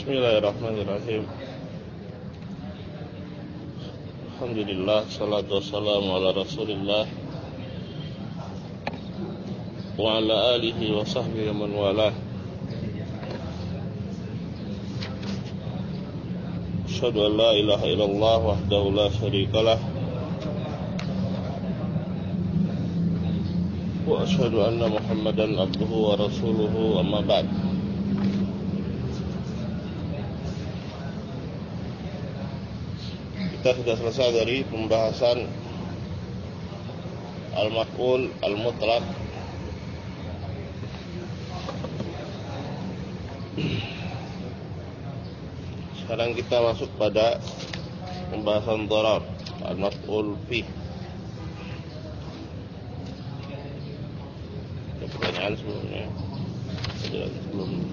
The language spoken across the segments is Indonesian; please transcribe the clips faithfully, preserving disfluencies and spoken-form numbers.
Bismillahirrahmanirrahim. Alhamdulillah, salatu wassalamu ala Rasulillah wa ala alihi wa sahbihi man walah. Asyhadu an la ilaha illallah wahdahu la syarikalah wa asyhadu anna Muhammadan abduhu wa rasuluhu, amma ba'd. Kita sudah selesai dari pembahasan al-maf'ul al-mutlaq. Sekarang kita masuk pada pembahasan dharar, al-maf'ul fi. Ada pertanyaan sebelumnya? Ada sebelumnya.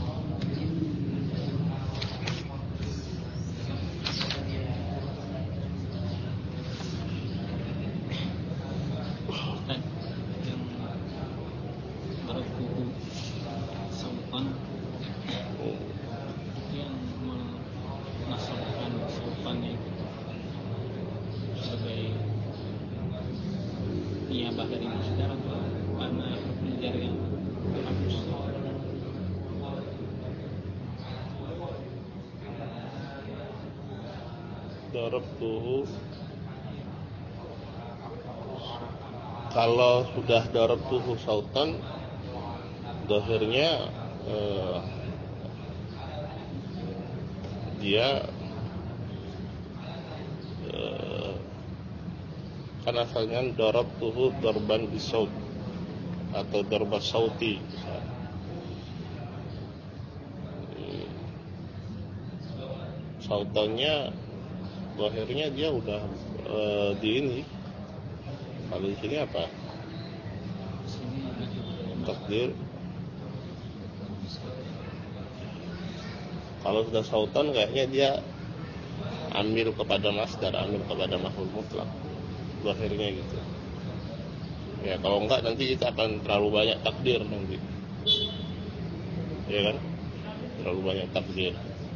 Darabtuhu, kalau sudah darabtuhu sautan, zahirnya eh, dia eh, kan asalnya darabtuhu darban bisaut atau darba sauti. Sautannya akhirnya dia udah uh, di ini. Kalau di sini apa? Takdir. Kalau sudah sautan kayaknya dia ambil kepada masdar, ambil kepada maf'ul mutlaq. Akhirnya gitu. Ya kalau enggak nanti kita akan terlalu banyak takdir nanti. Ya kan? Terlalu banyak takdir.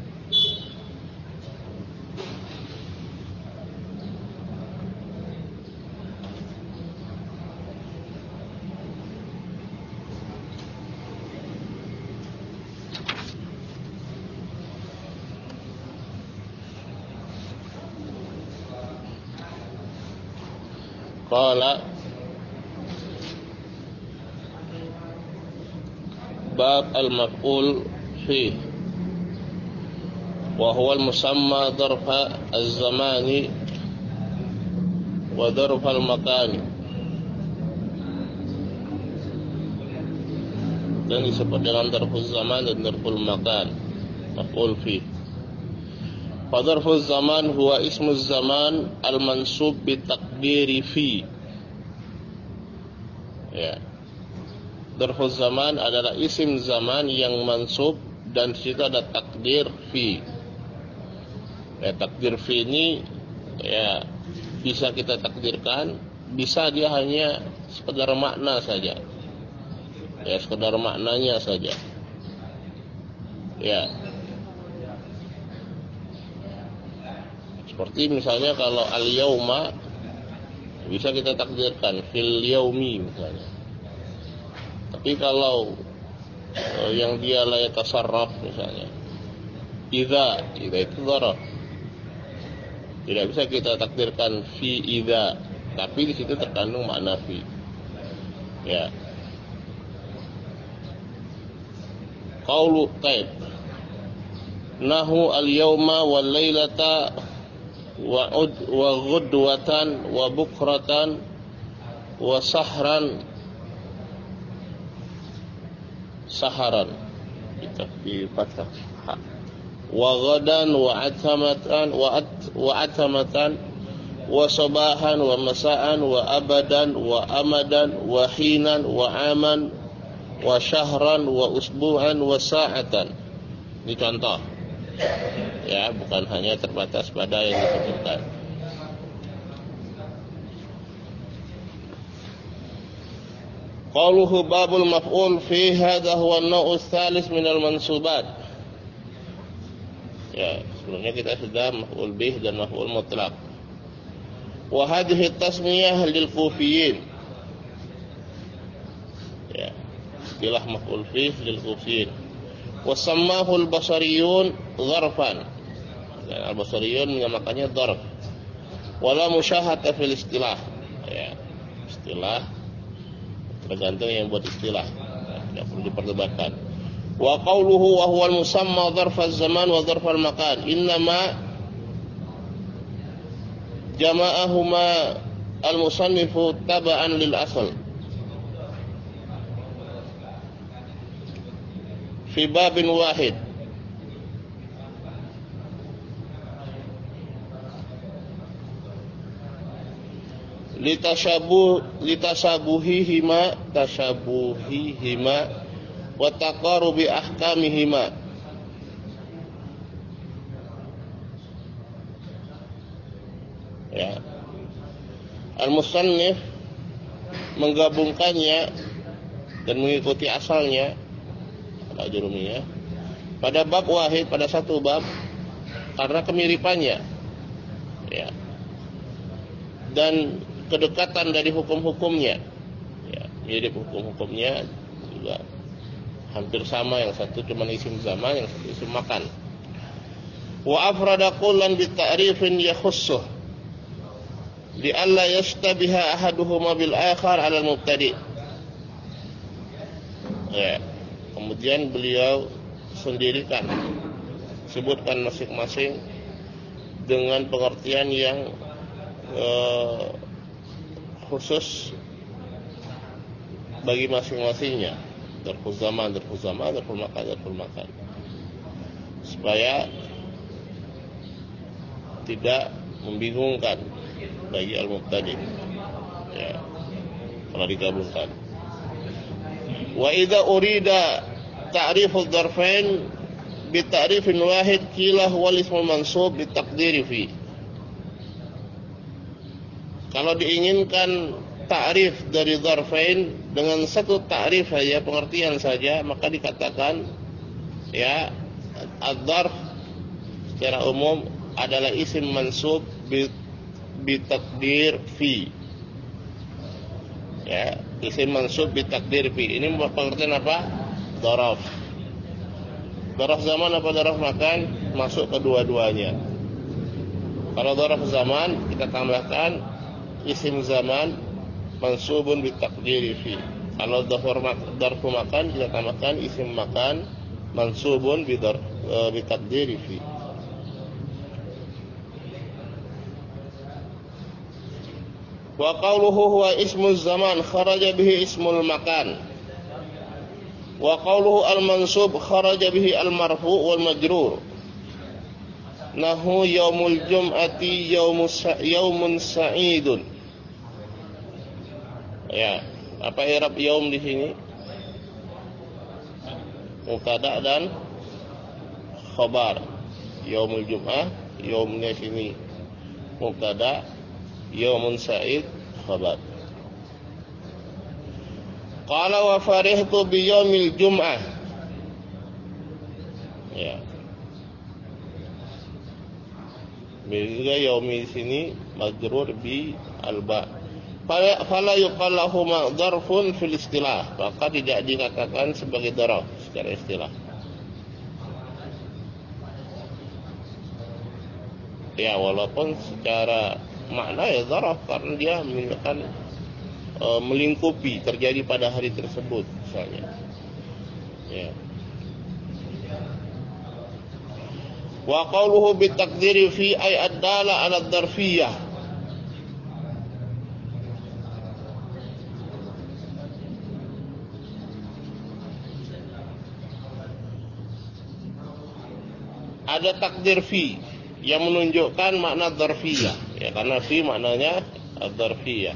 Qala bab al-maf'ul fi wa huwa al-musamma darfa az-zamani wa darfa al-makani, dan disebut dengan darful zaman dan darful makan. Maf'ul fi. Fadarful zaman huwa ismu zaman al-mansub bi takdiri fi. Ya. Darful zaman adalah isim zaman yang mansub dan di situ ada takdir fi. Ya, takdir fi ini ya bisa kita takdirkan, bisa dia hanya sekedar makna saja. Ya, sekedar maknanya saja. Ya. Seperti misalnya kalau al-yauma bisa kita takdirkan fil yaumi misalnya. Tapi kalau uh, yang dia la yatasarraf misalnya, idza, idza itu dharaf. Tidak bisa kita takdirkan fi idza, tapi di situ terkandung makna fi. Ya. Qaulu taib. Nahu al-yauma wal lailata wa ud wa ghudwatan wa bukratan wa sahran, saharan kita di fathah, wa ghadan wa atamatan wa at wa atamatan wa sabahan wa masaan wa abadan wa amadan wa hinan wa aman wa syahran wa usbu'an wa sa'atan. Ini contoh. Ya, bukan hanya terbatas pada yang disebutkan. Qauluhu babul maf'ul fi hadha huwa an-naw' ats-tsalits min al-mansubat. Ya, sebelumnya kita sudah maf'ul bih dan maf'ul mutlaq. Wa hadhihi tasmiyah lil kufiyin. Ya, istilah maf'ul bih lil kufiyin. Wa sammahu al-basariyun dzarfan. Dan al-basariyun menamakannya dzarf. Wala musyahata fil istilah. Ya, istilah tergantung yang buat istilah. Ya, tidak perlu diperdebatkan. Wa qawluhu wa huwa al-musamma dzarf az-zaman wa dzarf al-makan. Innama jama'ahuma al-musannifu taba'an lil asl. Fi babin wahid. Litashabuh litasabuhihima tashabuhihima wa taqarubi ahkamihima. Ya. Al-musannif menggabungkannya dan mengikuti asalnya al-Ajurumiyah pada bab wahid, pada satu bab, karena kemiripannya. Ya. Dan kedekatan dari hukum-hukumnya, ya, mirip hukum-hukumnya juga hampir sama. Yang satu cuma isim zaman, yang satu isim makan. Wa afrada qullan bi ta'rifin yakhussuh li alla yashtabiha ahaduhuma bil akhar 'ala al-mubtadi'. Ya, kemudian beliau sendirikan, sebutkan masing-masing dengan pengertian yang uh, khusus bagi masing-masingnya. Darful zaman, darful zaman, darful makan, darful makan, supaya tidak membingungkan bagi al-mubtadi', ya, kalau digabungkan. Wa idza urida ta'riful darfain bi ta'rifin wahid qila huwa al-ismul mansub bi taqdiri fi. Kalau diinginkan ta'rif dari dzarfain dengan satu ta'rif saja, pengertian saja, maka dikatakan, ya, ad-dzarf secara umum adalah isim mansub bi, bi takdir fi. Ya, isim mansub bi takdir fi. Ini pengertian apa? Dzaraf. Dzaraf zaman apa dzaraf makan? Masuk kedua-duanya. Kalau dzaraf zaman kita tambahkan isim zaman mansubun bi taqdiri fi. Kalau dzarfu makan kita tambahkan isim makan mansubun bi bi taqdiri fi. Wa qawluhu huwa ismu zaman kharaja bihi ismul makan. Wa qawluhu al-mansub kharaja bihi al-marfu wal majrur. Nahu yaumul jum'ati yaumus yaumun sa'idun. Ya, apa i'rab yaum di sini? Mubtada dan khabar. Yaumul jum'ah, yaumnya sini mubtada, yaumun sa'id khabar. Qala wa farihtu bi yaumil jum'ah. Ya. Bila yaumi sini majrur bi alba. Fala yuqal lahuma dzarfun fil istilah, maka tidak dikatakan sebagai dzaraf secara istilah. Ya, walaupun secara makna ya dzaraf karena dia menunjukkan e, melingkupi, terjadi pada hari tersebut misalnya. Ya. Wa qawluhu bi taqdiri fi ay ad-dala 'ala ad-darfiyah. Ada takdir fi yang menunjukkan makna dzarfiyah, ya, karena fi maknanya dzarfiyah.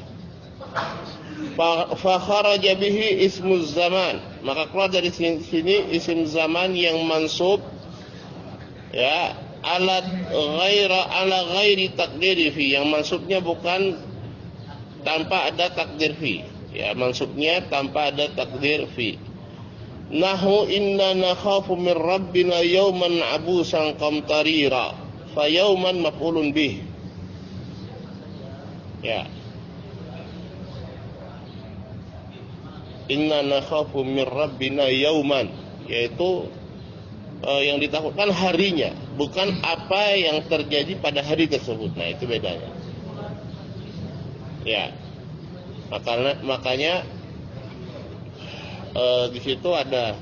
Fa kharaja bihi ismu zaman, maka keluar dari sini isim zaman yang mansub, ya, ala ghaira ala ghairi takdiri fi, yang mansubnya bukan tanpa ada takdir fi, ya, mansubnya tanpa ada takdir fi. Nahu inna nakhafu min rabbina yawman abusan qamtarira. Fa yawman maf'ulun bih. Ya. Inna nakhafu min rabbina yawman, yaitu uh, yang ditakutkan harinya, bukan apa yang terjadi pada hari tersebut. Nah, itu bedanya. Ya. Makanya makanya uh, di situ ada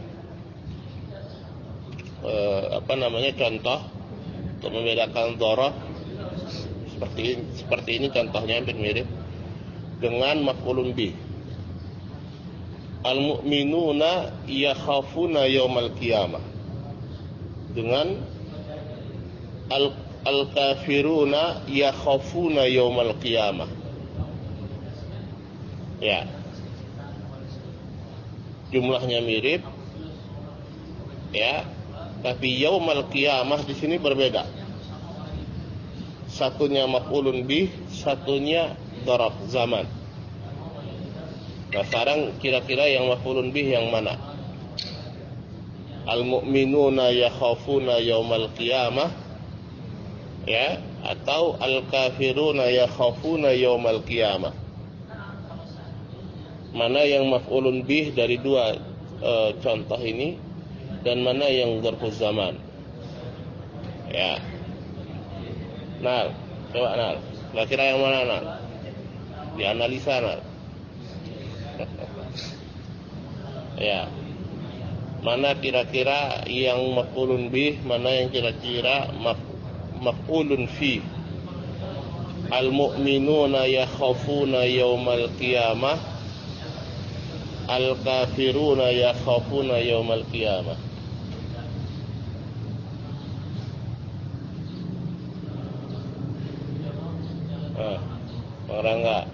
uh, apa namanya contoh untuk membedakan dhoroh seperti ini, seperti ini contohnya hampir mirip dengan maf'ulun bih. Al-mu'minuna yakhafuna yaumal qiyamah, dengan al al-kafiruna yakhafuna yaumal qiyamah. Ya. Jumlahnya mirip. Ya. Tapi yaumal qiyamah di sini berbeda. Satunya maf'ulun bih, satunya dzaraf zaman. Nah, sekarang kira-kira yang maf'ulun bih yang mana? Al-mu'minuna yakhafuna yaumal qiyamah, ya, atau al-kafiruna yakhafuna yaumal qiyamah? Mana yang maf'ulun bih dari dua e, contoh ini, dan mana yang dzarfuz zaman? Ya. Nah, coba Nal, kira-kira yang mana Nal? Dianalisa Nal. Ya. Mana kira-kira yang maf'ulun bih, mana yang kira-kira maf, maf'ulun fi? Al-mu'minuna yakhafuna yaumal qiyamah, al-kafiruna yakhafuna yaumal qiyamah. Ah, orang enggak?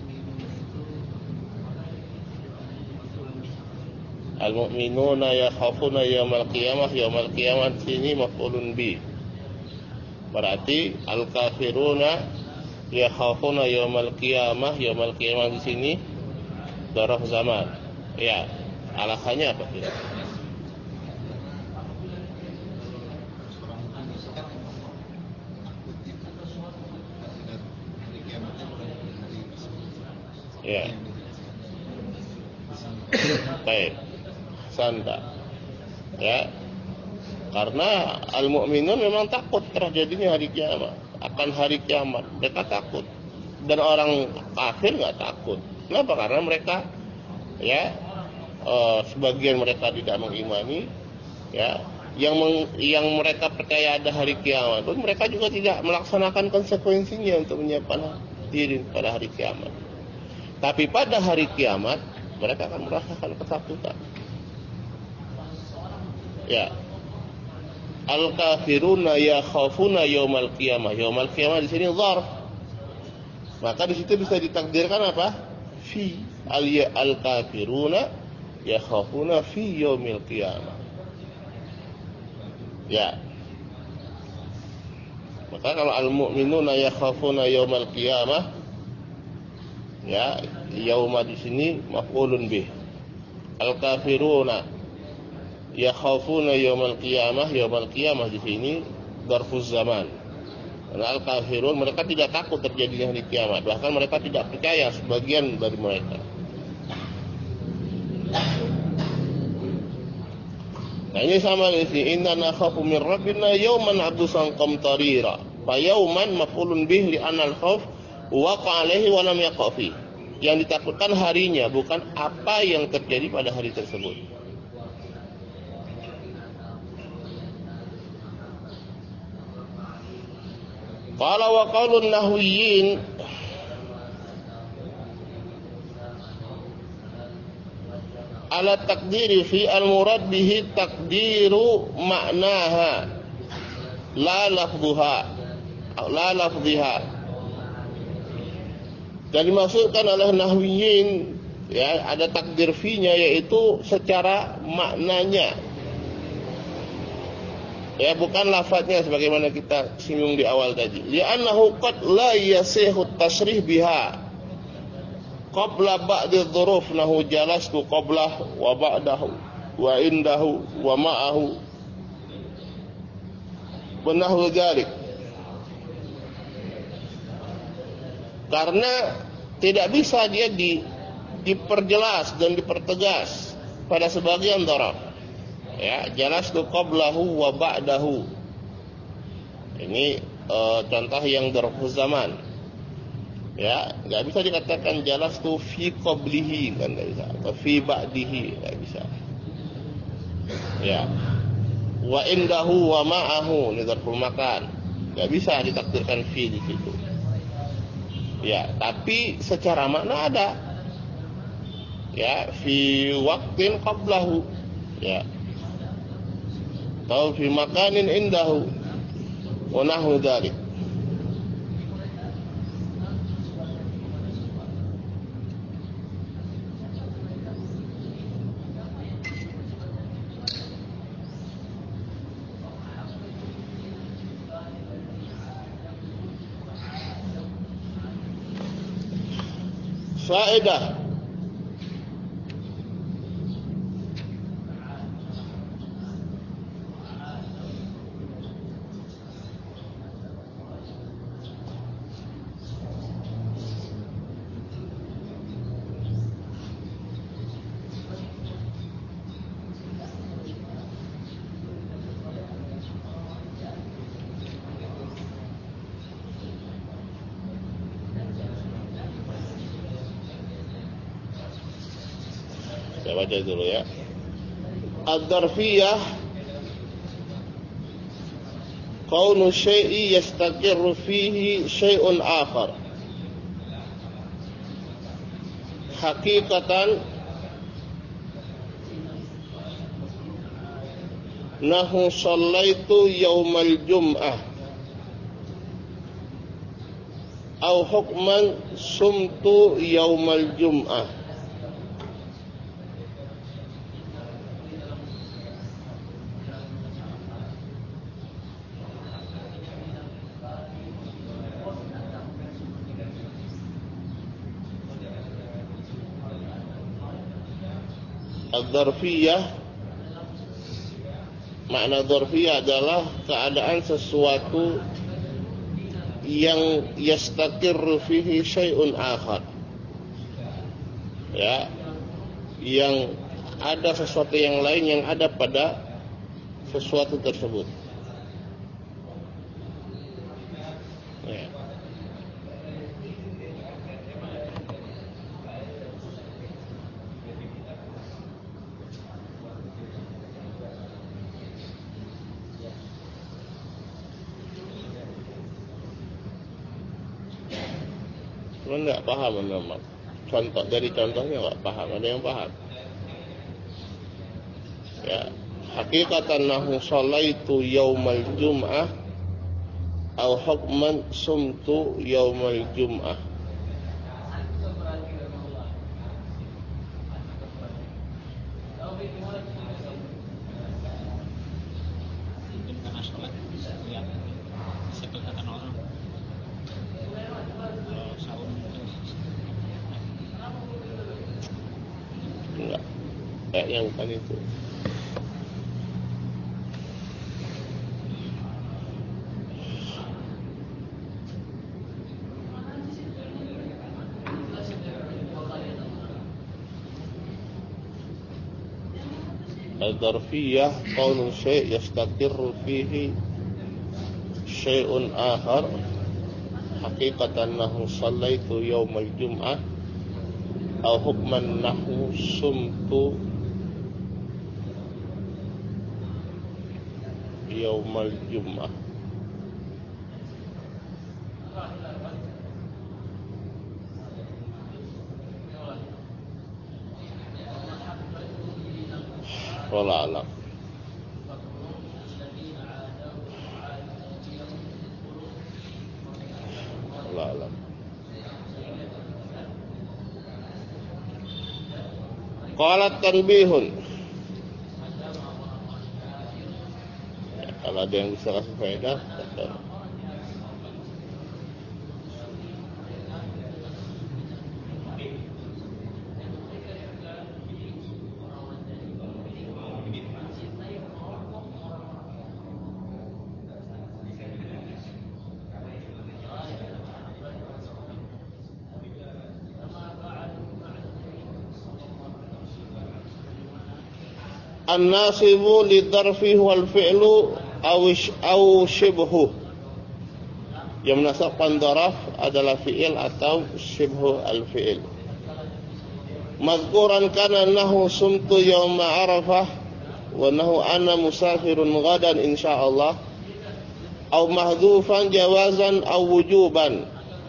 Al-mu'minuna yakhafuna yaumal qiyamah, yaumal qiyamah sini maf'ulun bi. Berarti al-kafiruna yakhafuna yaumal qiyamah, yaumal qiyamah di sini dzaraf zaman. Ya, alasannya apa kira? Ya. Baik. Santa. Ya. Karena al-mu'minun memang takut terjadinya hari kiamat, akan hari kiamat. Mereka takut. Dan orang kafir enggak takut. Kenapa? Karena mereka, ya, uh, sebagian mereka tidak mengimani, ya, yang meng, yang mereka percaya ada hari kiamat, pun mereka juga tidak melaksanakan konsekuensinya untuk menyiapkan diri pada hari kiamat. Tapi pada hari kiamat mereka akan merasakan ketakutan. Ya. Al-kafiruna yakhafuna yaumal qiyamah. Yaumal qiyamah di sini dzarf. Maka di situ bisa ditakdirkan apa? Fi al-kafiruna yakhafuna fi yaumil qiyamah. Ya. Maka kalau al-mu'minuna yakhafuna yaumal qiyamah, ya, yauma di sini maf'ulun bih. Al-kafiruna yakhafuna yaumal qiyamah, yaumal qiyamah di sini dzarfuz zaman. Karena al-kafirun mereka tidak takut terjadinya hari kiamat, bahkan mereka tidak percaya, sebagian dari mereka. Nah, ini sama di sini, inna nakhafu min rabbina yauman abusan qamtarira. Fa yauman maf'ulun bih li anal khauf waqa alaihi wa lam yaqa fi. Yang ditakutkan harinya, bukan apa yang terjadi pada hari tersebut. Qala wa qaulun nahwiyyin ala taqdiri fi al-murad bihi taqdiru ma'naha la lafdhuha la lafdhiha. Dan dimaksudkan oleh nahwiyyin, ya, ada takdir fi-nya, yaitu secara maknanya, ya, bukan lafadznya sebagaimana kita singgung di awal tadi. Li'annahu qad la yasihu tasrih biha qabla ba'di dzuruf nahu jalastu qablah wa ba'dahu. wa indahu wa ma'ahu wa nahwu dzalik. Karena tidak bisa dia di, diperjelas dan dipertegas pada sebagian daraf. Ya, jalastu qablahu wa ba'dahu. Ini uh, contoh yang darfuz zaman. Ya, nggak bisa dikatakan jalastu fi qablihi, kan nggak bisa, atau fi ba'dihi, nggak bisa. Ya, wa indahu wa ma'ahu, ini darful makan, nggak bisa ditakdirkan fi di situ. Ya, tapi secara makna ada. Ya, fi waqtin qablahu, ya, atau fi makanin indahu wa nahwu dzalik. Faedah. Saya baca dulu ya. Ad-darfiyah kaunu syai'i yastaqirru fihi syai'un akhar. Hakikatan nahu shallaitu yaumal jum'ah au hukman sumtu yaumal jum'ah. Ad-darfiyah, makna darfiyah adalah keadaan sesuatu yang yastaqirru fihi syai'un akhar. Ya, yang ada sesuatu yang lain yang ada pada sesuatu tersebut. Ya. Enggak paham memang. Contoh dari contohnya enggak paham, ada yang paham. Ya, hakikatan nahu shallaitu yaumal jum'ah au hukman sumtu yaumal jum'ah. Enggak, kayaknya bukan itu. Al-darfiyah qaulu syai' yastaqirru fihi syai'un akhar haqiqatan nahu shallaitu yaumal jum'ah au hukman nahu sumtu yaumal jum'ah. Wallahu a'lam. Wallahu a'lam. Qalat tanbihun. Ya, kalau ada yang bisa kasih faedah, kata. An-nasibu lidarfi wal fi'lu awish aw shibhu. Yang menasabkan daraf adalah fi'il atau shibhu al-fi'il. Mazkuran kana nahu sumtu yawma arafah wa nahu ana musafirun ghadan insyaallah. Aw mahdhufan jawazan aw wujuban.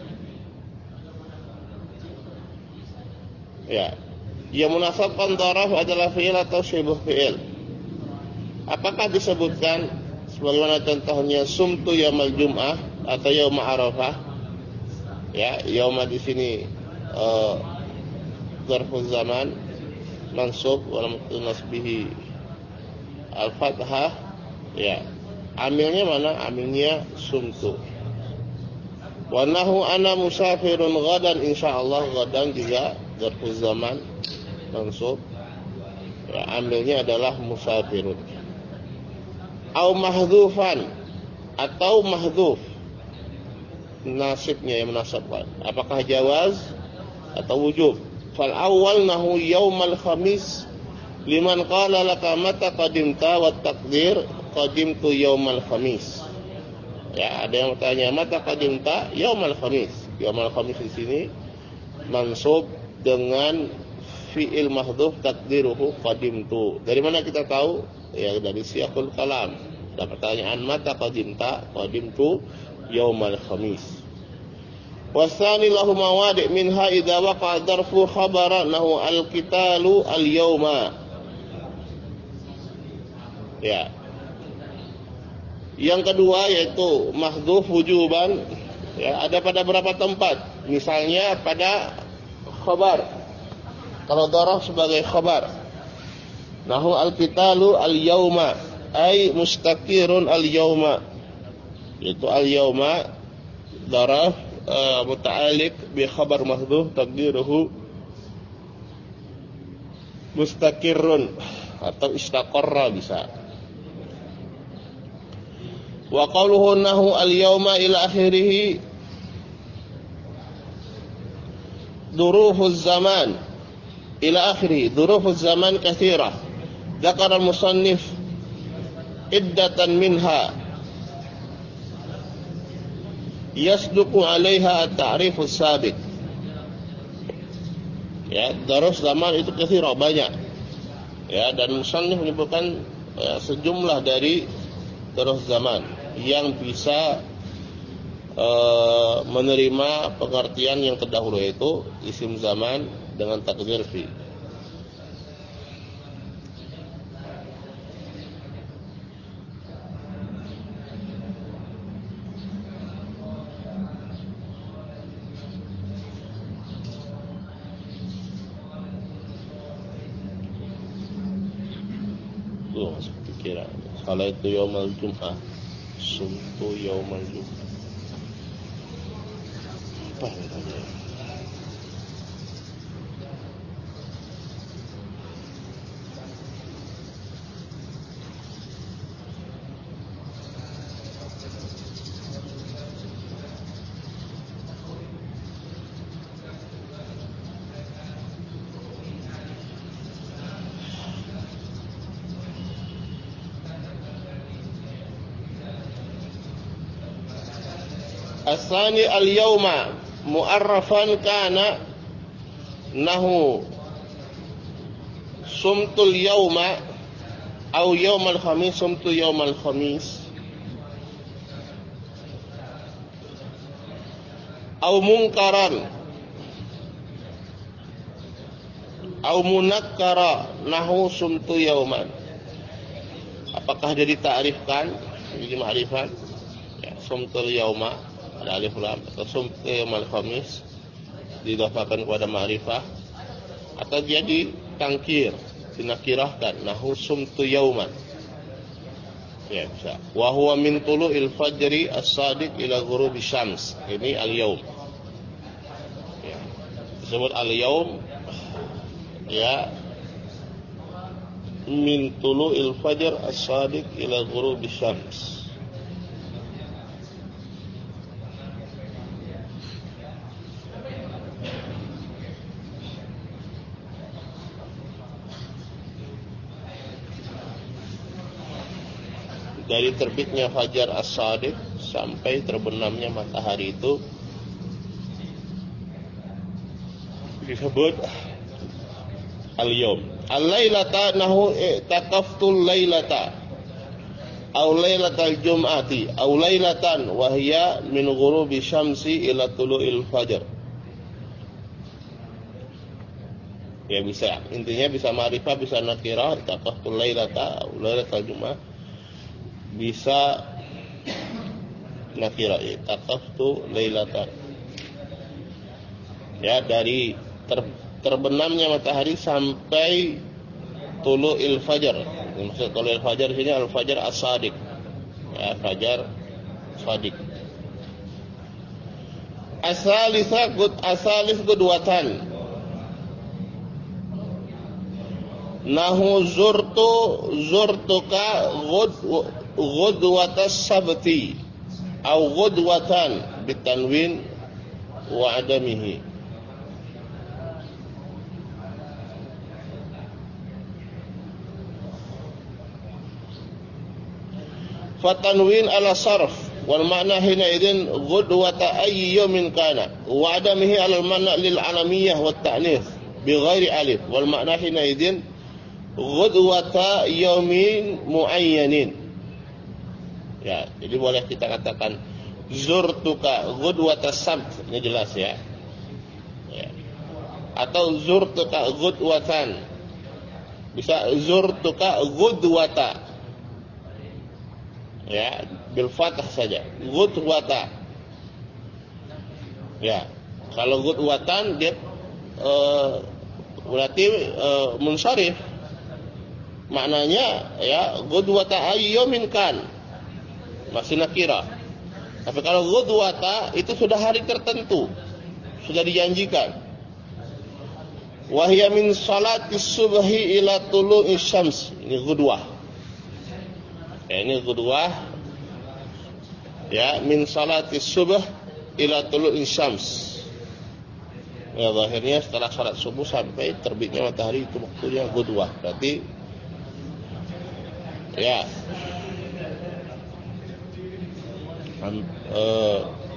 Ya. Yang menasabkan daraf adalah fi'il atau shibhu fi'il. Apakah disebutkan sebagaimana contohnya sumtu yaumal jum'ah atau yaum arafah? Ya, yauma di sini uh, zarful zaman mansub wa lamatu nasbihi al-fathah. Ya. Amilnya mana? Amilnya sumtu. Wa nahu ana musafirun ghadan insyaallah. Ghadan juga zarful zaman mansub. Ya, amilnya adalah musafirun. Au mahdhufan atau mahdhuf nasibnya yang menasabkan. Apakah jawaz atau wujub? Fal awal nahu yaumal khamis liman qala laka mata qadimta wa taqdir qadimtu yaumal khamis. Ya, ada yang bertanya mata qadimta yaumal khamis. Yaumal khamis di sini mansub dengan fi'il mahdhuf taqdiruhu qadimtu. Dari mana kita tahu? Ya dari siyaqul kalam. Ada pertanyaan mata qadimta qadimtu yaumal khamis. Wasani lahu mawadi' minha idza waqa'a darfu khabara nahu al-qitalu al-yawma. Ya. Yang kedua yaitu mahdhuf wujuban, ya, ada pada berapa tempat? Misalnya pada khabar. Kalau daraf sebagai khabar. Nahu al-qitalu al-yawma ay mustaqirun al-yawma. Itu al-yawma daraf Uh, muta'alliq bi khabar mahdhuf taqdiruhu mustaqirrun atau istaqarra bisa. Wa qawluhu nahu al-yawma ila akhirih durufuz zaman ila akhirih durufuz zaman katsira. Dzakara al-musannif iddatan minha yasduqu 'alaiha at-ta'rifus sabiq. Ya, daruf zaman itu katsira banyak. Ya, dan musannif menyebutkan ya, sejumlah dari daruf zaman yang bisa uh, menerima pengertian yang terdahulu yaitu isim zaman dengan takdir fi. Tuh, masuk pikiran. Salah itu yaumal jum'ah, sumtu yaumal jum'ah. Apa yang tanya? Asani al-yawma mu'arrafan kana nahu sumtul yawma au yawmal khamis sumtu yawmal khamis au munkaran au munakkara nahu sumtu yawman. Apakah dia ditakrifkan jadi ma'rifat? Ya, sumtul yawma ada alif lam atau sumtu yaumal khamis diidhafakan kepada ma'rifah atau dia ditangkir dinakirahkan nahu sumtu yauman. Ya bisa. Wa huwa min tulu'il fajri as-sadiq ila ghurubi syams. Ini al-yaum. Ya. Disebut al-yaum ya min tulu'il fajr as-sadiq ila ghurubi syams. dari terbitnya fajar as-shadiq sampai terbenamnya matahari itu disebut al-yawm. Al-lailata nahu i'takaftul lailata aw lailatal jum'ati aw lailatan wa hiya min ghurubi syamsi ila tulu'il fajar. Ya bisa, intinya bisa ma'rifah, bisa nakirah, i'takaftul lailata aw lailatal jum'ah, bisa nakirah, i'takaftu lailatan. Ya, dari ter, terbenamnya matahari sampai tulu'il fajar. Maksud tulu'il fajar di sini al-fajar as-shadiq. Ya, fajar shadiq. Asalisa gud asalis gudwatan. Nahu zurtu zurtuka gud gudwatas sabti au gudwatan bitanwin wa adamihi. Fatanwin ala sarf wal makna hina idin ghudwata ayyi yawmin kana wa adamihi ala al makna lil alamiyah wat ta'nits bi ghairi alif wal makna hina idin ghudwata yawmin muayyanin. Ya, jadi boleh kita katakan zurtuka ghudwata sabt, ini jelas ya. Ya. Atau zurtuka ghudwatan. Bisa zurtuka ghudwata. Ya, bil fathah saja. Ghudwata. Ya. Kalau ghudwatan dia uh, berarti uh, munsharif. Maknanya ya ghudwata ayyamin kan. Masih nakira. Tapi kalau ghudwata itu sudah hari tertentu. Sudah dijanjikan. Wa hiya min salati subhi ila tulu'i syams. Ini ghudwah. Ya, ini kedua ya min salati subuh ila tulu'i syams. Ya, akhirnya setelah salat subuh sampai terbitnya matahari itu waktunya ghudwah. Berarti ya um, uh,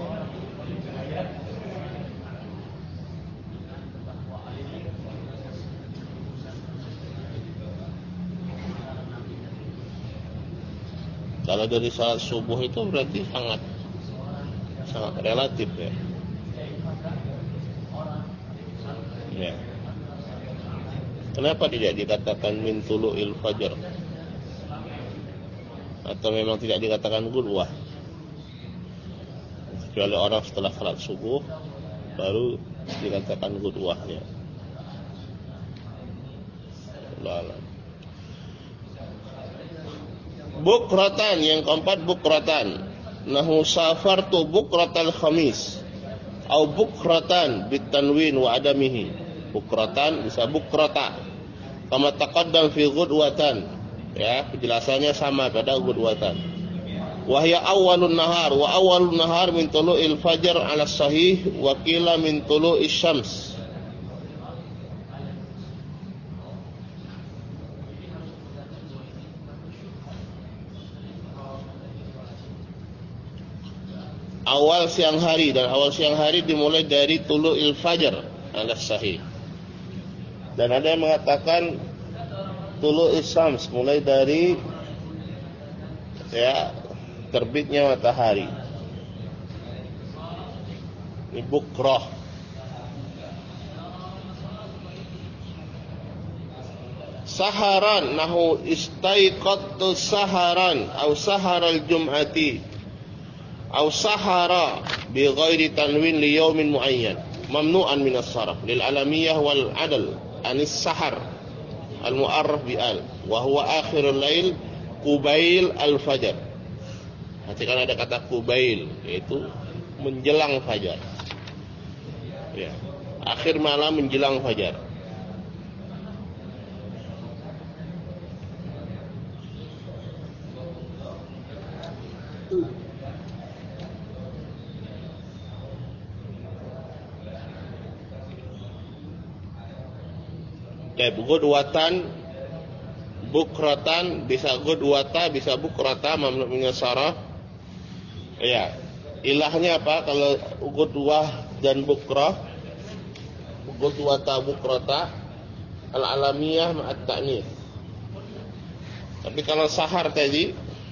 kalau dari salat subuh itu berarti sangat sangat relatif ya. Ya. Kenapa tidak dikatakan min tulu'il fajar? Atau memang tidak dikatakan ghudwah? Kecuali orang setelah salat subuh baru dikatakan ghudwah ya. Allah. Bukratan, yang keempat bukratan. Nahu safartu bukratal khamis au bukratan bitanwin wa adamihi. Bukratan bisa bukrata kama taqaddam fi ghudwatan. Ya, penjelasannya sama pada ghudwatan. Wa hiya awwalun nahar wa awwalun nahar min tulu'il fajar ala sahih wa qila min tulu'is syams. Awal siang hari, dan awal siang hari dimulai dari tulu'il fajar ala sahih. Dan ada yang mengatakan tulu'is syams mulai dari ya terbitnya matahari. Ini bukrah. Saharan nahu istaiqattu saharan au saharal jum'ati أو سحر بغير تنوين ليوم معين ممنوعا من الصرف للعلمية والعدل عن السحر المؤرف بآل وهو آخر الليل قبيل الفجر. Nanti kan ada kata kubail, yaitu menjelang fajar. Ya, akhir malam menjelang fajar. Ghudwatan bukratan, bisa gudwata, bisa bukrata, mamnu min sarf. Ya. Ilahnya apa? Kalau gudwah dan bukrah, gudwata bukrata, al-alamiyah ma'at ta'nits. Tapi kalau sahar tadi,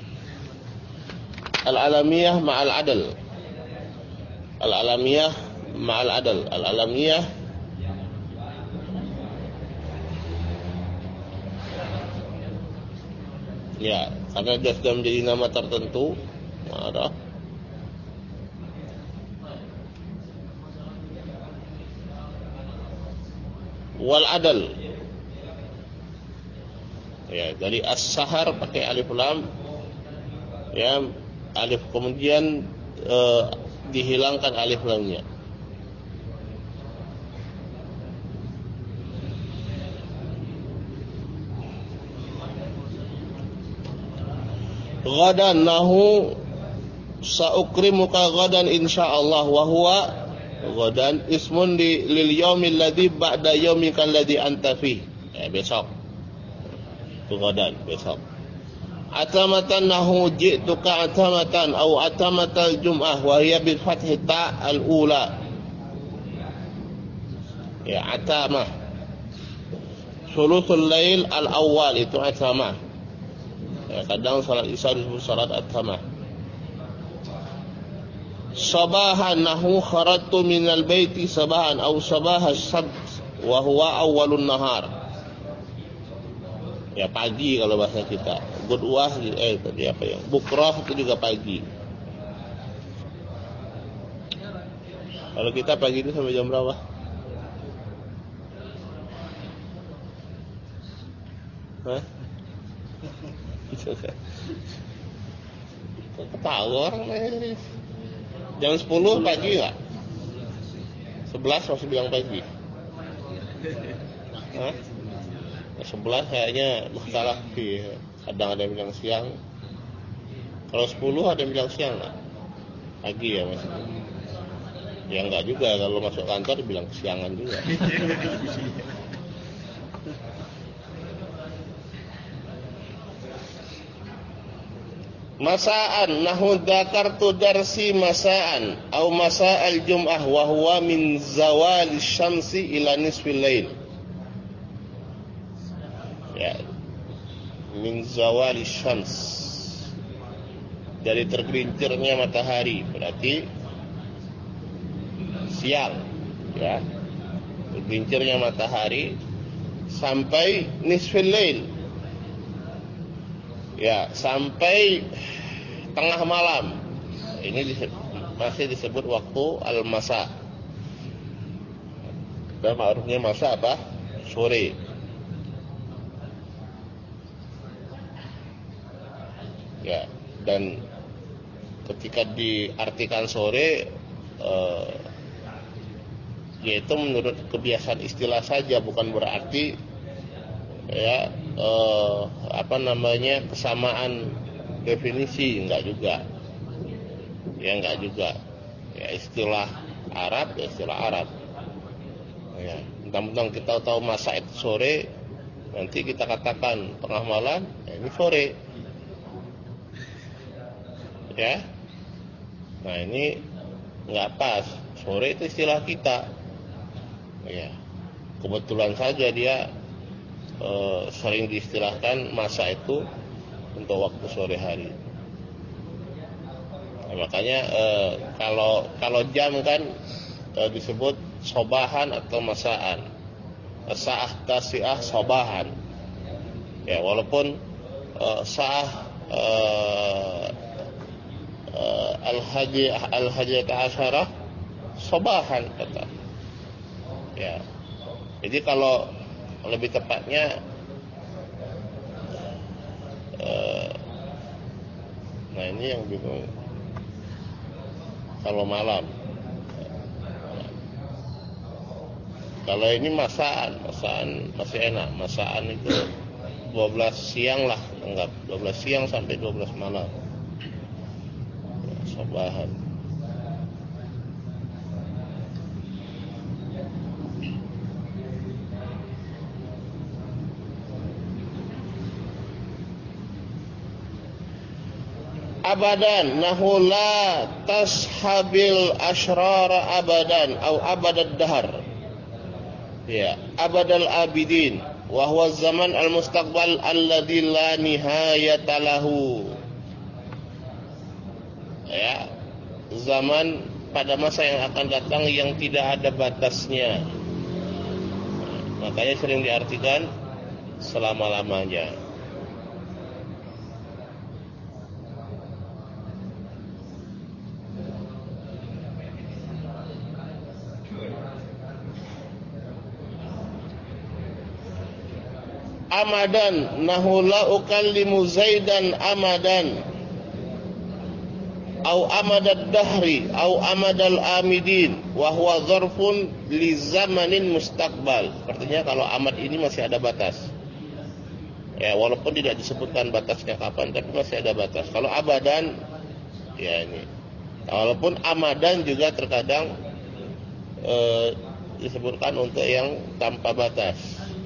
al-alamiyah ma'al adal. Al-alamiyah ma'al adal. Al-alamiyah ya, karena dia sudah menjadi nama tertentu, ada wal adal. Ya, dari as-sahar pakai alif lam. Ya, alif kemudian eh, dihilangkan alif lamnya. Ghadan nahu saukrimuka ghadan insyaallah wa huwa ghadan ismun li, lil yaumil ladzi ba'da yaumikal ladzi anta fi. Ya, besok. Itu ghadan, besok. Atamatan nahu ji'tuka atamatan atau atamatal jum'ah wa hiya bil fathi ta al ula. Ya, atamah. Sulusul lail al awal itu atamah. Ya, kadang salat isya disebut salat at-tamah. Sabahan nahu kharajtu minal baiti sabahan atau sabahas sabt wa huwa awwalun nahar. Ya, pagi kalau bahasa kita. Gudwah eh tadi apa ya? Bukrah itu juga pagi. Kalau kita pagi itu sampai jam berapa? Hah? Ketawa orang nih. Jam sepuluh pagi enggak? sebelas masih bilang pagi. Hah? sebelas kayaknya masalah sih. Kadang ada yang bilang siang. Kalau sepuluh ada yang bilang siang enggak? Pagi ya maksudnya. Ya enggak juga, kalau masuk kantor bilang kesiangan juga. Masaan nahu dzakartu darsi masaan atau masa'al jum'ah wa huwa min zawali syamsi ila nisfil lail. Ya, min zawali syams, dari tergelincirnya matahari, berarti siang, ya, tergelincirnya matahari sampai nisfil lail. Ya, sampai tengah malam. Ini disebut, masih disebut waktu al-masa. Dan ma'rufnya masa apa? Sore. Ya, dan ketika diartikan sore, eh, yaitu menurut kebiasaan istilah saja, bukan berarti ya eh, apa namanya kesamaan definisi, enggak juga, ya enggak juga, ya istilah Arab ya istilah Arab, ya mentang-mentang kita tahu masa itu sore, nanti kita katakan tengah malam, ya ini sore, ya, nah ini enggak pas, sore itu istilah kita, ya kebetulan saja dia Uh, sering diistilahkan masa itu untuk waktu sore hari. Nah, makanya uh, kalau kalau jam kan uh, disebut sobahan atau masaan. Sa'ah tasi'ah sobahan. Ya, walaupun uh, sa'ah uh, uh, al-hadi al-hadiyata asyarah sobahan kata. Ya. Jadi kalau lebih tepatnya uh, nah ini yang bingung kalau malam. Kalau ini masaan, masaan masih enak. Masaan itu dua belas siang lah, anggap dua belas siang sampai dua belas malam. Ya, sobahan. abadan nahu la tashabil ashrara abadan au abadad dahar. Ya, abadal abidin wa huwa zaman al-mustaqbal alladzi la nihayata lahu. Ya, zaman pada masa yang akan datang yang tidak ada batasnya. Makanya sering diartikan selama-lamanya. Amadan nahu la ukallimu Zaidan amadan au amadad dahri au amadal amidin wa huwa dzarfun li zamanin mustaqbal. Artinya kalau amad ini masih ada batas. Ya, walaupun tidak disebutkan batasnya kapan, tapi masih ada batas. Kalau abadan ya ini. Walaupun amadan juga terkadang eh, disebutkan untuk yang tanpa batas.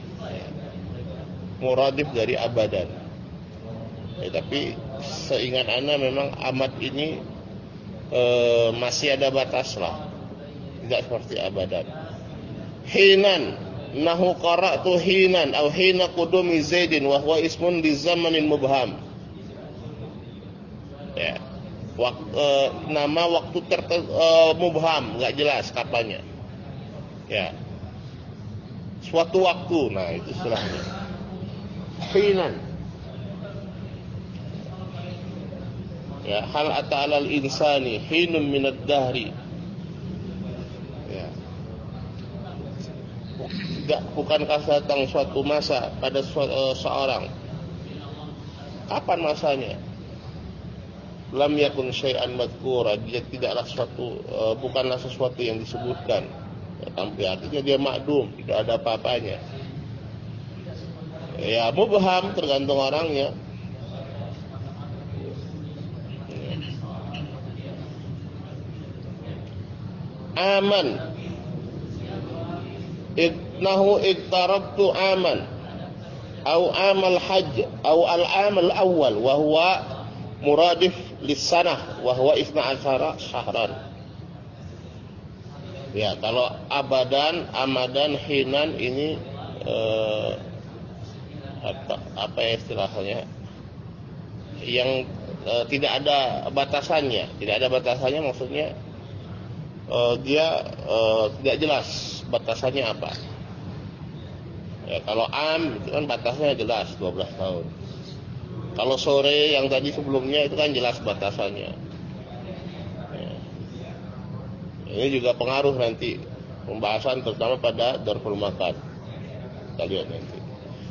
Muradif dari abadan. Ya, tapi seingat ana memang amad ini e, masih ada batas lah, tidak seperti abadan. Hinan nahu qara'tu hinan au hina qudumi Zaidin wa huwa ismun li zamanin mubham. Ya, Wak, e, nama waktu tertentu e, mubham, nggak jelas kapannya. Ya, suatu waktu, nah itu istilahnya. Hinan. Ya, hal ata'alal insani hinun minad dahri. Ya. Tidak, bukankah datang suatu masa pada suatu, uh, seorang? Kapan masanya? Lam yakun syai'an madhkura, dia tidaklah suatu uh, bukanlah sesuatu yang disebutkan. Ya, tapi artinya dia makdum, tidak ada apa-apanya. Ya, mubham tergantung orangnya. Aman. Nahu iktarabtu aman. Au amal hajj. Au al-amal awal. Wahuwa muradif lissanah. Wahuwa isna asyara syahran. Ya, kalau abadan, amadan, hinan ini eh, apa, apa ya istilahnya yang e, tidak ada batasannya, tidak ada batasannya maksudnya e, dia e, tidak jelas batasannya apa. Ya, kalau am itu kan batasnya jelas dua belas tahun. Kalau sore yang tadi sebelumnya itu kan jelas batasannya. Ya. Ini juga pengaruh nanti pembahasan terutama pada darful makan. Kita lihat nanti.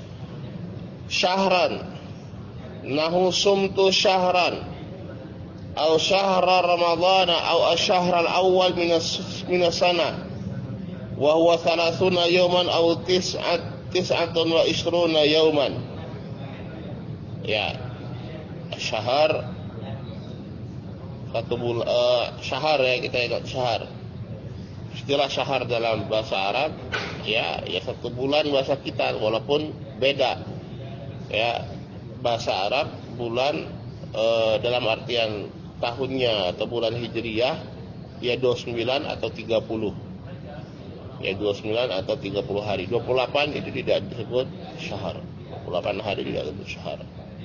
Syahran nahu sumtu syahran au syahra ramadhana au asyahra al-awwal minas minas sana wa huwa thalathuna yawman au tis'at tis'atun wa ishruna yawman. Ya, syahr satu bulan uh, syahr ya, kita ingat syahr. Istilah syahr dalam bahasa Arab ya, ya satu bulan bahasa kita walaupun beda. Ya, bahasa Arab bulan e, dalam artian tahunnya atau bulan hijriyah ya dua puluh sembilan atau tiga puluh. Ya dua puluh sembilan atau tiga puluh hari. dua puluh delapan itu tidak disebut syahr. dua puluh delapan hari tidak disebut syahr.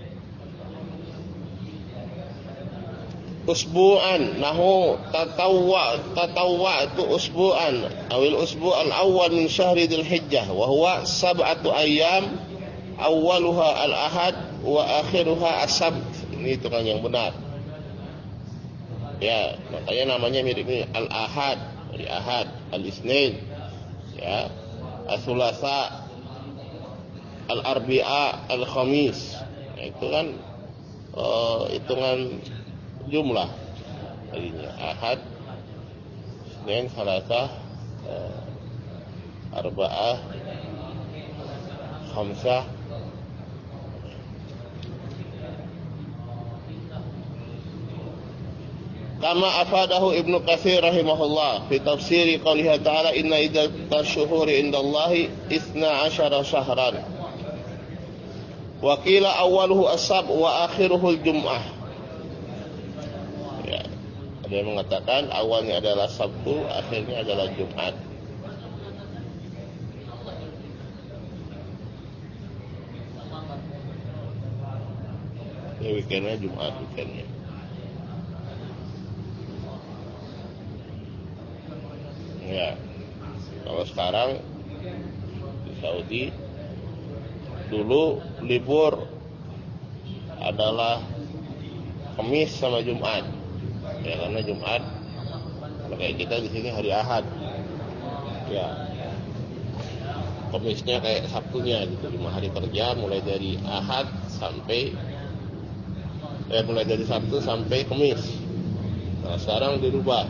Usbu'an nahu tatawwa tatawwa itu usbu'an awil usbu' al-awwal min syahri dzul hijjah wa huwa sab'atu ayyam awwaluha al-ahad wa akhiruha as-sabt. Ini hitungan yang benar. Ya, makanya namanya mirip ini al-ahad, dari ahad, al-isnin, ya, as-sulasa, al-arbi'a, al-khamis. Nah, itu kan uh, hitungan jumlah. Tadinya ahad, isnin, salasa, uh, arba'ah, khamsah. Kama afadahu Ibnu Katsir rahimahullah fi tafsiri qoulihi ta'ala inna iddatal syuhuri indallahi isna asyara syahran wa qila awwaluhu as-sab wa akhiruhu al-jum'ah. Ada yang mengatakan awalnya adalah Sabtu, akhirnya adalah Jumat. Ini weekendnya Jumat weekendnya. Ya, kalau sekarang di Saudi dulu libur adalah Kamis sama Jumat. Ya, karena Jumat kayak kita di sini hari Ahad. Ya, Kamisnya kayak Sabtunya gitu, lima hari kerja mulai dari Ahad sampai eh mulai dari Sabtu sampai Kamis. Nah, sekarang dirubah.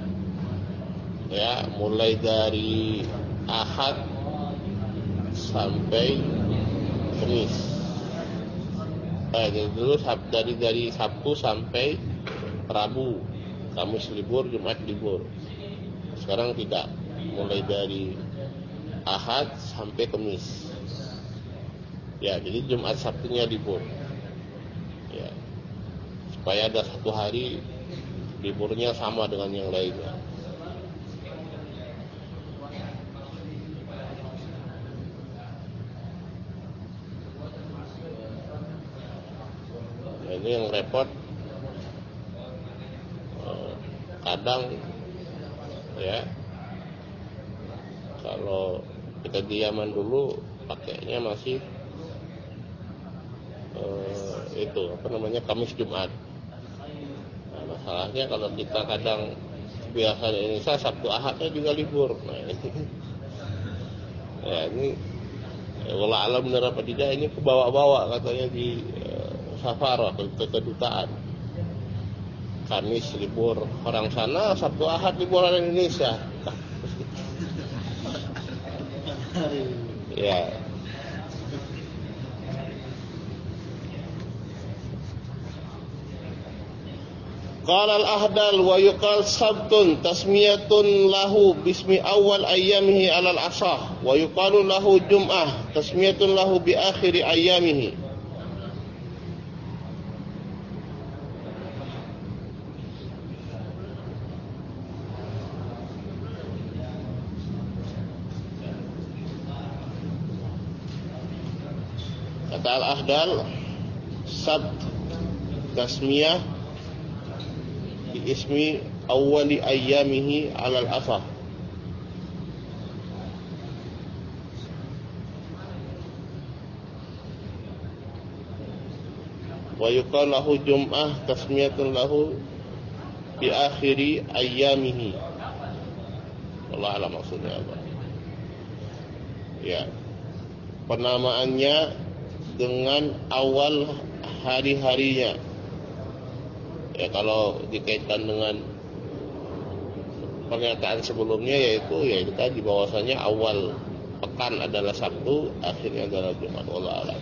Ya, mulai dari Ahad sampai Kamis. Eh, jadi dulu dari dari Sabtu sampai Rabu, Kamis libur, Jumat libur. Sekarang tidak, mulai dari Ahad sampai Kamis. Ya, jadi Jumat Sabtunya libur. Ya, supaya ada satu hari liburnya sama dengan yang lainnya. Nah, ini yang repot. Kadang ya, kalau kita di Yaman dulu pakainya masih eh, itu apa namanya Kamis Jumat. Nah, masalahnya kalau kita kadang biasa di Indonesia Sabtu Ahadnya juga libur. Nah ini ya ini ya, wallah alam benar apa tidak, ini kebawa-bawa katanya di eh, Safarah ke, ke kedutaan. Kamis libur orang sana, Sabtu Ahad libur orang Indonesia. Ya. Qala al-ahdal wa yuqal sabtun tasmiyatun lahu bismi awal ayyamihi alal asah wa yuqalu lahu jum'ah tasmiyatun lahu bi akhiri ayyamihi. Kata al-ahdal, sabt tasmiyah bi ismi awwali ayyamihi alal asah. Wa yuqal lahu jum'ah tasmiyatun lahu bi akhiri ayyamihi. Allah alam maksudnya apa. Ya, penamaannya dengan awal hari-harinya. Ya, kalau dikaitkan dengan pernyataan sebelumnya yaitu ya itu tadi bahwasanya awal pekan adalah Sabtu, akhirnya adalah Jumat. Wallahu a'lam.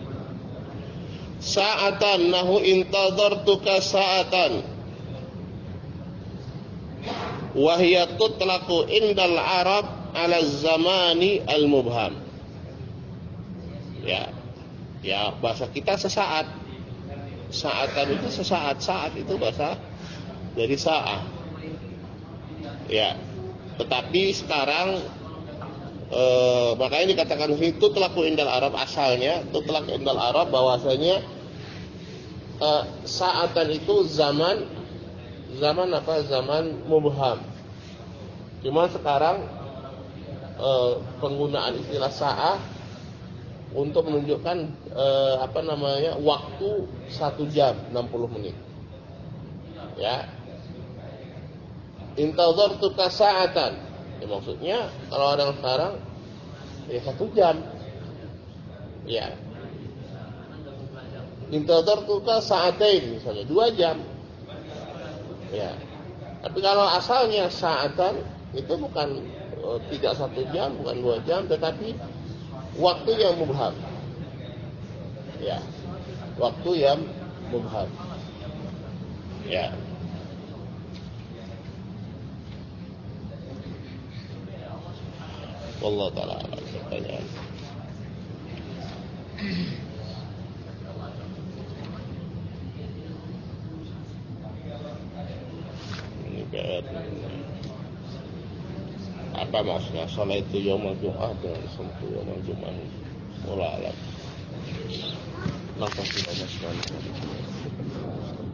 Sa'atan nahu intadartuka sa'atan wa hiya tutlaqu indal Arab ala zamani al-mubham. Ya. Ya, bahasa kita sesaat. Saatan itu sesaat, saat itu bahasa dari sa'ah. Ya. Tetapi sekarang eh, makanya dikatakan itu telaku indal Arab, asalnya itu telaku indal Arab bahwasanya eh, saatan itu zaman zaman apa? Zaman mubham. Cuma sekarang eh, penggunaan istilah sa'ah untuk menunjukkan eh, apa namanya waktu satu jam enam puluh menit. Ya. Intadhartuka sa'atan. Ya, maksudnya kalau orang sekarang ya satu jam. Ya. Intadhartuka sa'atain misalnya dua jam. Ya. Tapi kalau asalnya sa'atan itu bukan eh, tidak satu jam, bukan dua jam, tetapi waktu yang mubham. Ya. Waktu yang mubham. Ya. Wallahu ta'ala a'lam. syair. Apa maksudnya salat itu yaumul Jumat dengan sampai yaumul Jumat? Wallahu a'lam. Nakasih Allah subhanahu wa ta'ala.